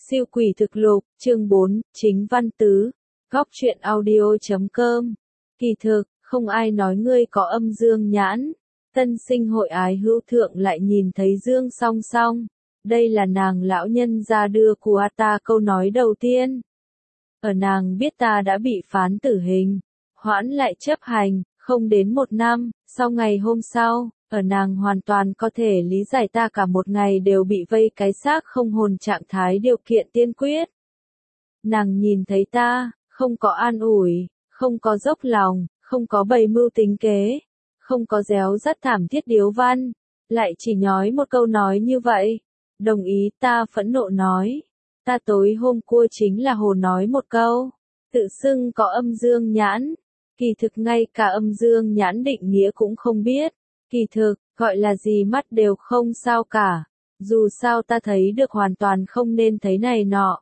Siêu quỷ thực lục, chương 4, chính văn tứ, góc truyện audio.com. Kỳ thực, không ai nói ngươi có âm dương nhãn. Tân sinh hội ái hữu thượng lại nhìn thấy Dương Song Song. Đây là nàng lão nhân ra đưa của ta câu nói đầu tiên. Ở nàng biết ta đã bị phán tử hình, hoãn lại chấp hành, không đến 1 năm, sau ngày hôm sau, ở nàng hoàn toàn có thể lý giải ta cả một ngày đều bị vây cái xác không hồn trạng thái điều kiện tiên quyết. Nàng nhìn thấy ta, không có an ủi, không có dốc lòng, không có bày mưu tính kế, không có réo rắt thảm thiết điếu văn, lại chỉ nói một câu nói như vậy. Đồng ý, ta phẫn nộ nói. Ta tối hôm qua chính là hồ nói một câu, tự xưng có âm dương nhãn, kỳ thực ngay cả âm dương nhãn định nghĩa cũng không biết, kỳ thực, gọi là gì mắt đều không sao cả, dù sao ta thấy được hoàn toàn không nên thấy này nọ.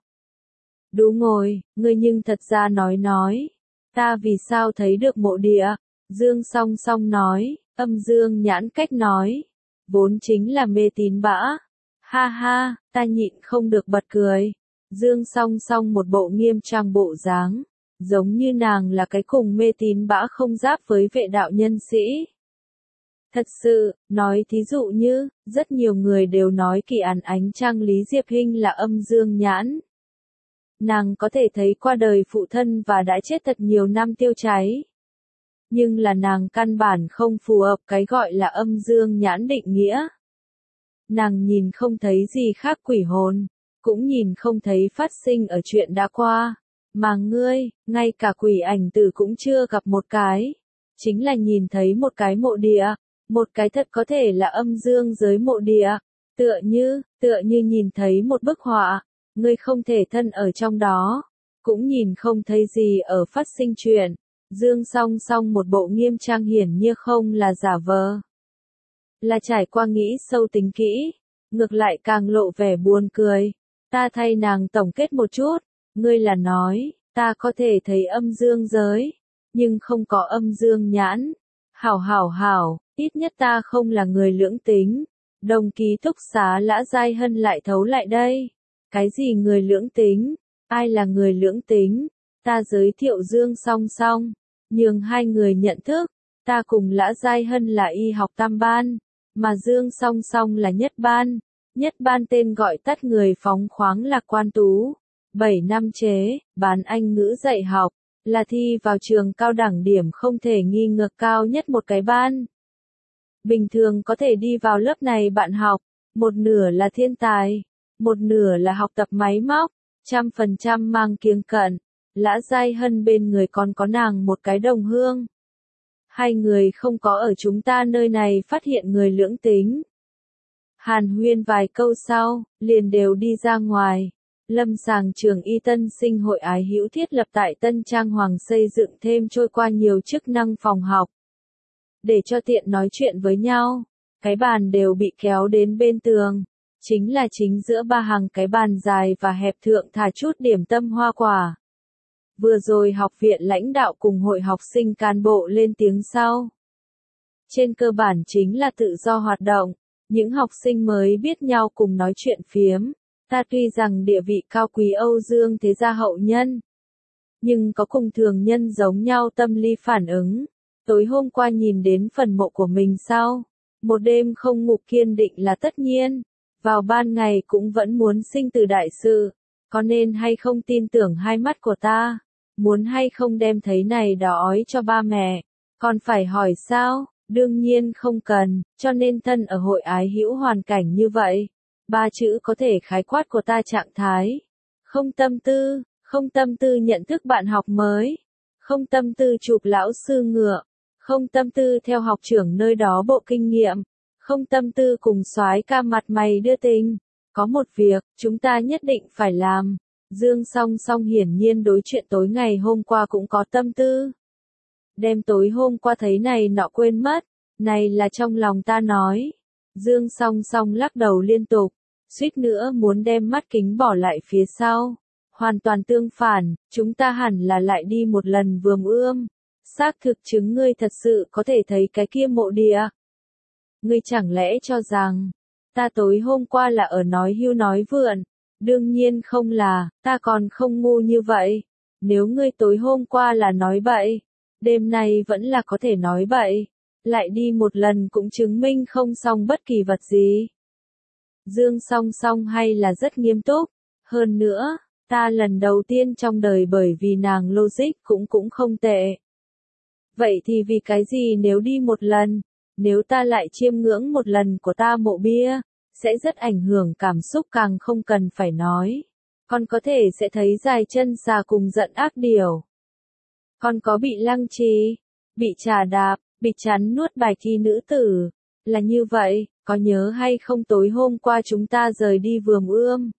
Đúng rồi, ngươi nhưng thật ra nói, ta vì sao thấy được mộ địa, Dương Song Song nói, âm dương nhãn cách nói, vốn chính là mê tín bã. Ha ha, ta nhịn không được bật cười. Dương Song Song một bộ nghiêm trang bộ dáng, giống như nàng là cái cùng mê tín bã không giáp với vệ đạo nhân sĩ. Thật sự, nói thí dụ như, rất nhiều người đều nói kỳ án ánh trăng Lý Diệp Hinh là âm dương nhãn. Nàng có thể thấy qua đời phụ thân và đã chết thật nhiều năm tiêu cháy. Nhưng là nàng căn bản không phù hợp cái gọi là âm dương nhãn định nghĩa. Nàng nhìn không thấy gì khác quỷ hồn, cũng nhìn không thấy phát sinh ở chuyện đã qua, mà ngươi, ngay cả quỷ ảnh tử cũng chưa gặp một cái, chính là nhìn thấy một cái mộ địa, một cái thật có thể là âm dương giới mộ địa, tựa như nhìn thấy một bức họa, ngươi không thể thân ở trong đó, cũng nhìn không thấy gì ở phát sinh chuyện. Dương Song Song một bộ nghiêm trang hiển nhiên không là giả vờ, là trải qua nghĩ sâu tính kỹ, ngược lại càng lộ vẻ buồn cười. Ta thay nàng tổng kết một chút, ngươi là nói, ta có thể thấy âm dương giới, nhưng không có âm dương nhãn. Hảo, ít nhất ta không là người lưỡng tính. Đồng ký túc xá Lã Giai Hân lại thấu lại đây. Cái gì người lưỡng tính? Ai là người lưỡng tính? Ta giới thiệu Dương Song Song, nhường hai người nhận thức. Ta cùng Lã Giai Hân là y học tam ban, mà Dương Song Song là nhất ban. Nhất ban tên gọi tắt người phóng khoáng lạc quan tú. 7 năm chế, bán Anh ngữ dạy học, là thi vào trường cao đẳng điểm không thể nghi ngờ cao nhất một cái ban. Bình thường có thể đi vào lớp này bạn học, một nửa là thiên tài, một nửa là học tập máy móc, 100% mang kiêng cận. Lã Giai Hân bên người còn có nàng một cái đồng hương. Hai người không có ở chúng ta nơi này phát hiện người lưỡng tính. Hàn huyên vài câu sau, liền đều đi ra ngoài. Lâm sàng trường y tân sinh hội ái hữu thiết lập tại Tân Trang Hoàng xây dựng thêm trôi qua nhiều chức năng phòng học. Để cho tiện nói chuyện với nhau, cái bàn đều bị kéo đến bên tường. Chính là chính giữa ba hàng cái bàn dài và hẹp thượng thả chút điểm tâm hoa quả. Vừa rồi học viện lãnh đạo cùng hội học sinh cán bộ lên tiếng sau. Trên cơ bản chính là tự do hoạt động. Những học sinh mới biết nhau cùng nói chuyện phiếm. Ta tuy rằng địa vị cao quý Âu Dương thế gia hậu nhân, nhưng có cùng thường nhân giống nhau tâm lý phản ứng. Tối hôm qua nhìn đến phần mộ của mình sau, một đêm không ngủ kiên định là tất nhiên. Vào ban ngày cũng vẫn muốn sinh từ đại sự. Có nên hay không tin tưởng hai mắt của ta? Muốn hay không đem thấy này đó ói cho ba mẹ? Còn phải hỏi sao? Đương nhiên không cần, cho nên thân ở hội ái hữu hoàn cảnh như vậy. 3 chữ có thể khái quát của ta trạng thái. Không tâm tư nhận thức bạn học mới. Không tâm tư chụp lão sư ngựa. Không tâm tư theo học trưởng nơi đó bộ kinh nghiệm. Không tâm tư cùng soái ca mặt mày đưa tình. Có một việc, chúng ta nhất định phải làm. Dương Song Song hiển nhiên đối chuyện tối ngày hôm qua cũng có tâm tư. Đem tối hôm qua thấy này nọ quên mất, này là trong lòng ta nói. Dương Song Song lắc đầu liên tục, suýt nữa muốn đem mắt kính bỏ lại phía sau. Hoàn toàn tương phản, chúng ta hẳn là lại đi một lần vườn ươm. Xác thực chứng ngươi thật sự có thể thấy cái kia mộ địa. Ngươi chẳng lẽ cho rằng, ta tối hôm qua là ở nói hưu nói vượn, Đương nhiên không là, ta còn không ngu như vậy. Nếu ngươi tối hôm qua là nói bậy, đêm nay vẫn là có thể nói bậy. Lại đi một lần cũng chứng minh không xong bất kỳ vật gì. Dương Song Song hay là rất nghiêm túc. Hơn nữa, ta lần đầu tiên trong đời bởi vì nàng logic cũng không tệ. Vậy thì vì cái gì nếu đi một lần, nếu ta lại chiêm ngưỡng một lần của ta mộ bia, sẽ rất ảnh hưởng cảm xúc càng không cần phải nói. Con có thể sẽ thấy dài chân xà cùng giận ác điểu. Con có bị lăng trì, bị trà đạp, bị chắn nuốt bài thi nữ tử. Là như vậy, có nhớ hay không tối hôm qua chúng ta rời đi vườn ươm.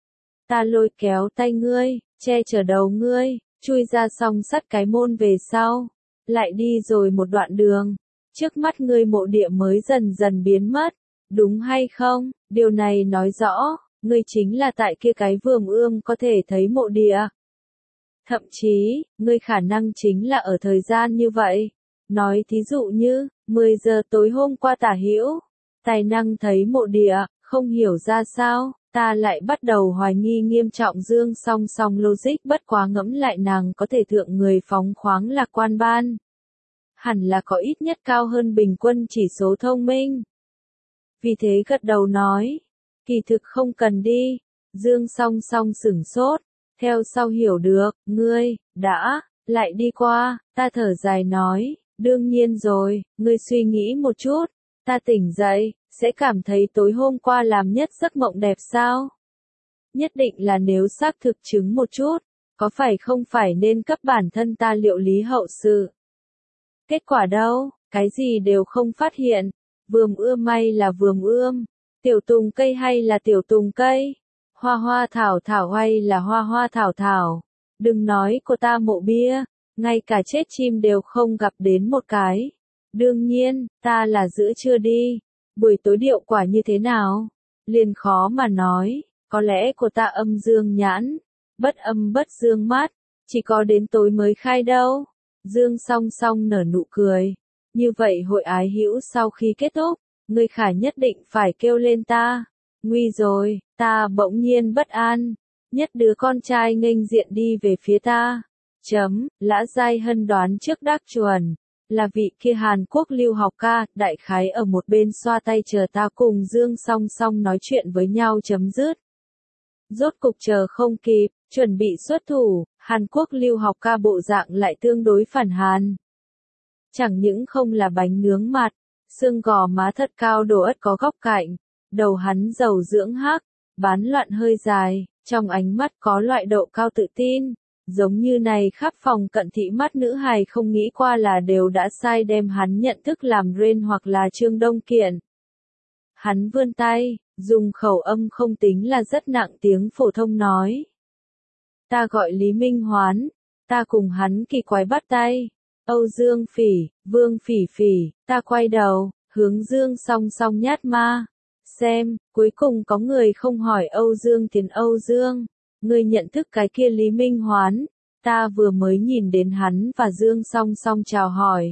Ta lôi kéo tay ngươi, che chở đầu ngươi, chui ra song sắt cái môn về sau. Lại đi rồi một đoạn đường. Trước mắt ngươi mộ địa mới dần dần biến mất. Đúng hay không? Điều này nói rõ, ngươi chính là tại kia cái vườn ươm có thể thấy mộ địa. Thậm chí, ngươi khả năng chính là ở thời gian như vậy. Nói thí dụ như, 10 giờ tối hôm qua tả hữu, tài năng thấy mộ địa, không hiểu ra sao, ta lại bắt đầu hoài nghi nghiêm trọng Dương Song Song logic bất quá ngẫm lại nàng có thể thượng người phóng khoáng lạc quan ban. Hẳn là có ít nhất cao hơn bình quân chỉ số thông minh. Vì thế gật đầu nói, kỳ thực không cần đi. Dương Song Song sửng sốt, theo sau hiểu được, ngươi, đã, lại đi qua, ta thở dài nói, đương nhiên rồi, ngươi suy nghĩ một chút, ta tỉnh dậy, sẽ cảm thấy tối hôm qua làm nhất giấc mộng đẹp sao? Nhất định là nếu xác thực chứng một chút, có phải không phải nên cấp bản thân ta liệu lý hậu sự? Kết quả đâu, cái gì đều không phát hiện, vườn ươm may là vườn ươm, tiểu tùng cây hay là tiểu tùng cây, hoa hoa thảo thảo hay là hoa hoa thảo thảo, đừng nói của ta mộ bia, ngay cả chết chim đều không gặp đến một cái. Đương nhiên, ta là giữa trưa đi, buổi tối điệu quả như thế nào, liền khó mà nói, có lẽ của ta âm dương nhãn, bất âm bất dương mắt, chỉ có đến tối mới khai đâu. Dương Song Song nở nụ cười. Như vậy hội ái hữu sau khi kết thúc, ngươi khả nhất định phải kêu lên ta. Nguy rồi, ta bỗng nhiên bất an. Nhất đứa con trai nghênh diện đi về phía ta. Lã Giai Hân đoán trước đắc chuẩn. Là vị kia Hàn Quốc lưu học ca, đại khái ở một bên xoa tay chờ ta cùng Dương Song Song nói chuyện với nhau dứt. Rốt cục chờ không kịp, chuẩn bị xuất thủ, Hàn Quốc lưu học ca bộ dạng lại tương đối phản Hàn. Chẳng những không là bánh nướng mặt, xương gò má thật cao đồ ớt có góc cạnh, đầu hắn dầu dưỡng hắc, bán loạn hơi dài, trong ánh mắt có loại độ cao tự tin, giống như này khắp phòng cận thị mắt nữ hài không nghĩ qua là đều đã sai đem hắn nhận thức làm Ren hoặc là Trương Đông Kiện. Hắn vươn tay, dùng khẩu âm không tính là rất nặng tiếng phổ thông nói. Ta gọi Lý Minh Hoán, ta cùng hắn kỳ quái bắt tay. Âu Dương Phỉ, Vương Phỉ Phỉ, ta quay đầu, hướng Dương Song Song nhát ma. Xem, cuối cùng có người không hỏi Âu Dương Tiến Âu Dương. Người nhận thức cái kia Lý Minh Hoán, ta vừa mới nhìn đến hắn và Dương Song Song chào hỏi.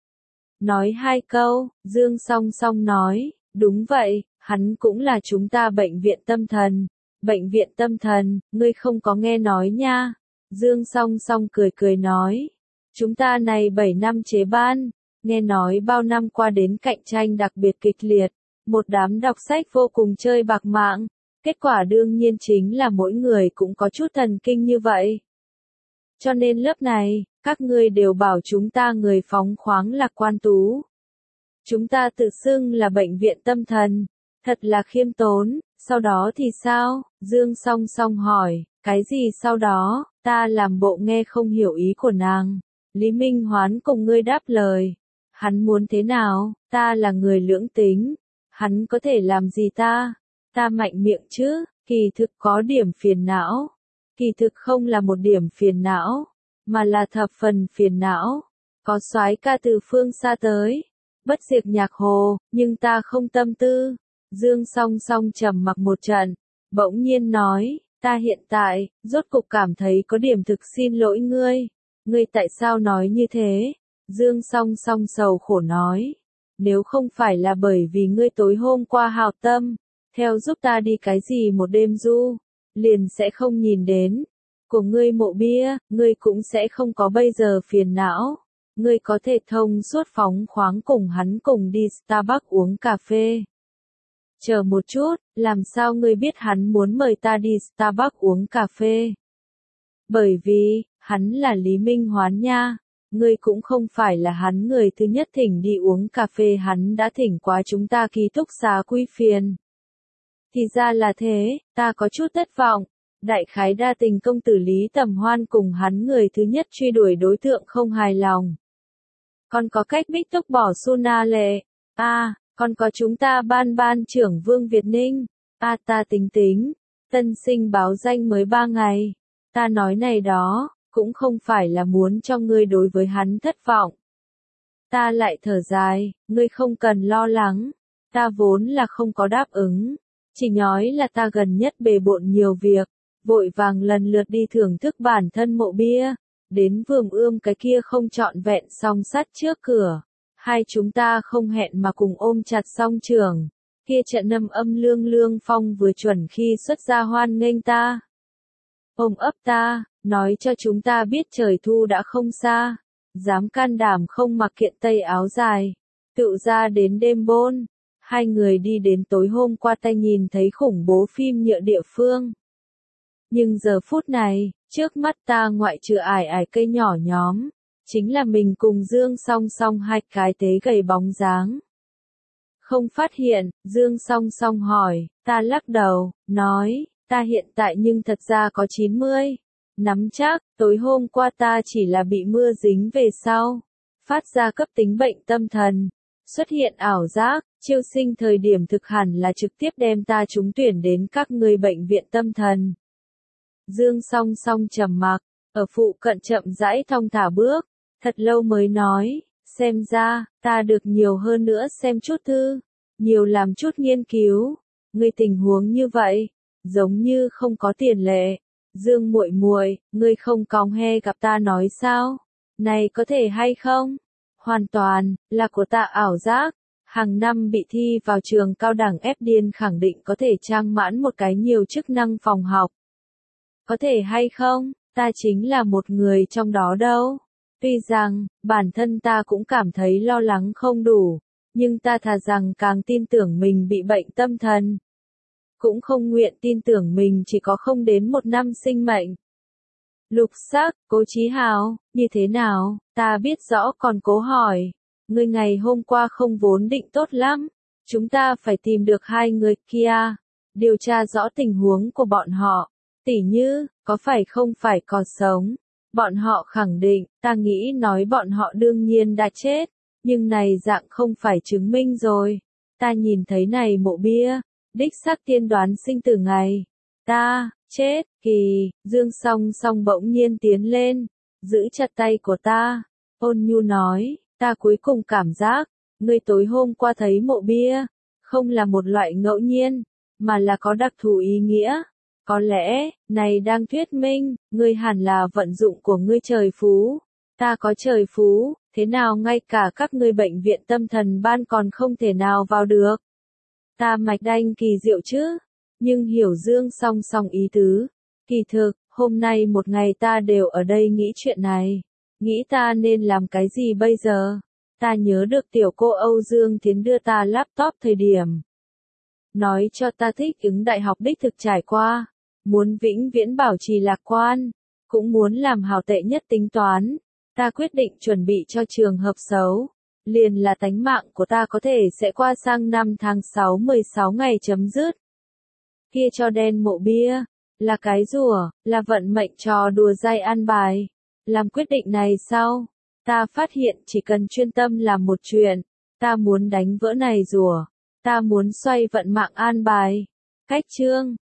Nói hai câu, Dương Song Song nói, đúng vậy, hắn cũng là chúng ta bệnh viện tâm thần. Bệnh viện tâm thần, ngươi không có nghe nói nha. Dương Song Song cười cười nói. Chúng ta này 7 năm chế ban, nghe nói bao năm qua đến cạnh tranh đặc biệt kịch liệt. Một đám đọc sách vô cùng chơi bạc mạng. Kết quả đương nhiên chính là mỗi người cũng có chút thần kinh như vậy. Cho nên lớp này, các ngươi đều bảo chúng ta người phóng khoáng lạc quan tú. Chúng ta tự xưng là bệnh viện tâm thần. Thật là khiêm tốn. Sau đó thì sao? Dương Song Song hỏi, cái gì sau đó? Ta làm bộ nghe không hiểu ý của nàng. Lý Minh Hoán cùng ngươi đáp lời. Hắn muốn thế nào? Ta là người lưỡng tính. Hắn có thể làm gì ta? Ta mạnh miệng chứ? Kỳ thực có điểm phiền não. Kỳ thực không là một điểm phiền não, mà là thập phần phiền não. Có soái ca từ phương xa tới. Bất diệt nhạc hồ, nhưng ta không tâm tư. Dương Song Song trầm mặc một trận, bỗng nhiên nói, ta hiện tại, rốt cục cảm thấy có điểm thực xin lỗi ngươi. Ngươi tại sao nói như thế? Dương Song Song sầu khổ nói, nếu không phải là bởi vì ngươi tối hôm qua hào tâm, theo giúp ta đi cái gì một đêm du, liền sẽ không nhìn đến. Của ngươi mộ bia, ngươi cũng sẽ không có bây giờ phiền não. Ngươi có thể thông suốt phóng khoáng cùng hắn cùng đi Starbucks uống cà phê. Chờ một chút, làm sao ngươi biết hắn muốn mời ta đi Starbucks uống cà phê? Bởi vì, hắn là Lý Minh Hoán nha. Ngươi cũng không phải là hắn người thứ nhất thỉnh đi uống cà phê, hắn đã thỉnh qua chúng ta ký túc xá Quy Phiền. Thì ra là thế, ta có chút thất vọng. Đại khái đa tình công tử Lý Tầm Hoan cùng hắn người thứ nhất truy đuổi đối tượng không hài lòng. Còn có cách bích túc bỏ Suna Lệ. Còn có chúng ta ban trưởng Vương Việt Ninh. Ta tính. Tân sinh báo danh mới 3 ngày. Ta nói này đó, cũng không phải là muốn cho ngươi đối với hắn thất vọng. Ta lại thở dài, ngươi không cần lo lắng. Ta vốn là không có đáp ứng. Chỉ nói là ta gần nhất bề bộn nhiều việc. Vội vàng lần lượt đi thưởng thức bản thân mộ bia. Đến vườn ươm cái kia không trọn vẹn song sắt trước cửa. Hai chúng ta không hẹn mà cùng ôm chặt song trường. Kia trận nâm âm lương phong vừa chuẩn khi xuất ra hoan nghênh ta. Ôm ấp ta, nói cho chúng ta biết trời thu đã không xa. Dám can đảm không mặc kiện tây áo dài. Tự ra đến đêm bôn. Hai người đi đến tối hôm qua ta nhìn thấy khủng bố phim nhựa địa phương. Nhưng giờ phút này, trước mắt ta ngoại trừ ải cây nhỏ nhóm, chính là mình cùng Dương song song hai cái tế gầy bóng dáng. Không phát hiện, Dương song song hỏi, ta lắc đầu, nói, ta hiện tại nhưng thật ra có 90. Nắm chắc, tối hôm qua ta chỉ là bị mưa dính về sau. Phát ra cấp tính bệnh tâm thần. Xuất hiện ảo giác, chiêu sinh thời điểm thực hẳn là trực tiếp đem ta trúng tuyển đến các người bệnh viện tâm thần. Dương song song trầm mặc, ở phụ cận chậm rãi thong thả bước, thật lâu mới nói, xem ra, ta được nhiều hơn nữa xem chút thư, nhiều làm chút nghiên cứu, ngươi tình huống như vậy, giống như không có tiền lệ. Dương muội muội, ngươi không còng he gặp ta nói sao? Này có thể hay không? Hoàn toàn, là của ta ảo giác. Hàng năm bị thi vào trường cao đẳng ép điên khẳng định có thể trang mãn một cái nhiều chức năng phòng học. Có thể hay không, ta chính là một người trong đó đâu. Tuy rằng, bản thân ta cũng cảm thấy lo lắng không đủ, nhưng ta thà rằng càng tin tưởng mình bị bệnh tâm thần. Cũng không nguyện tin tưởng mình chỉ có không đến 1 năm sinh mệnh. Lục Sắc, Cố Chí Hào, như thế nào, ta biết rõ còn cố hỏi. Ngươi ngày hôm qua không vốn định tốt lắm. Chúng ta phải tìm được hai người kia. Điều tra rõ tình huống của bọn họ. Tỉ như, có phải không phải còn sống. Bọn họ khẳng định, ta nghĩ nói bọn họ đương nhiên đã chết. Nhưng này dạng không phải chứng minh rồi. Ta nhìn thấy này mộ bia. Đích xác tiên đoán sinh tử ngày. Ta, chết, Kỳ, Dương song song bỗng nhiên tiến lên. Giữ chặt tay của ta. Ôn nhu nói, ta cuối cùng cảm giác, ngươi tối hôm qua thấy mộ bia. Không là một loại ngẫu nhiên, mà là có đặc thù ý nghĩa. Có lẽ, này đang thuyết minh, ngươi hẳn là vận dụng của ngươi trời phú. Ta có trời phú, thế nào ngay cả các ngươi bệnh viện tâm thần ban còn không thể nào vào được. Ta mạch đanh kỳ diệu chứ, nhưng hiểu Dương song song ý tứ. Kỳ thực, hôm nay một ngày ta đều ở đây nghĩ chuyện này. Nghĩ ta nên làm cái gì bây giờ? Ta nhớ được tiểu cô Âu Dương Thiến đưa ta laptop thời điểm. Nói cho ta thích ứng đại học đích thực trải qua. Muốn vĩnh viễn bảo trì lạc quan. Cũng muốn làm hảo tệ nhất tính toán. Ta quyết định chuẩn bị cho trường hợp xấu. Liền là tánh mạng của ta có thể sẽ qua sang năm tháng 6 16 ngày chấm dứt. Kia cho đen mộ bia. Là cái rùa, là vận mệnh trò đùa dai an bài. Làm quyết định này sau, ta phát hiện chỉ cần chuyên tâm làm một chuyện, ta muốn đánh vỡ này rùa, ta muốn xoay vận mạng an bài. Cách chương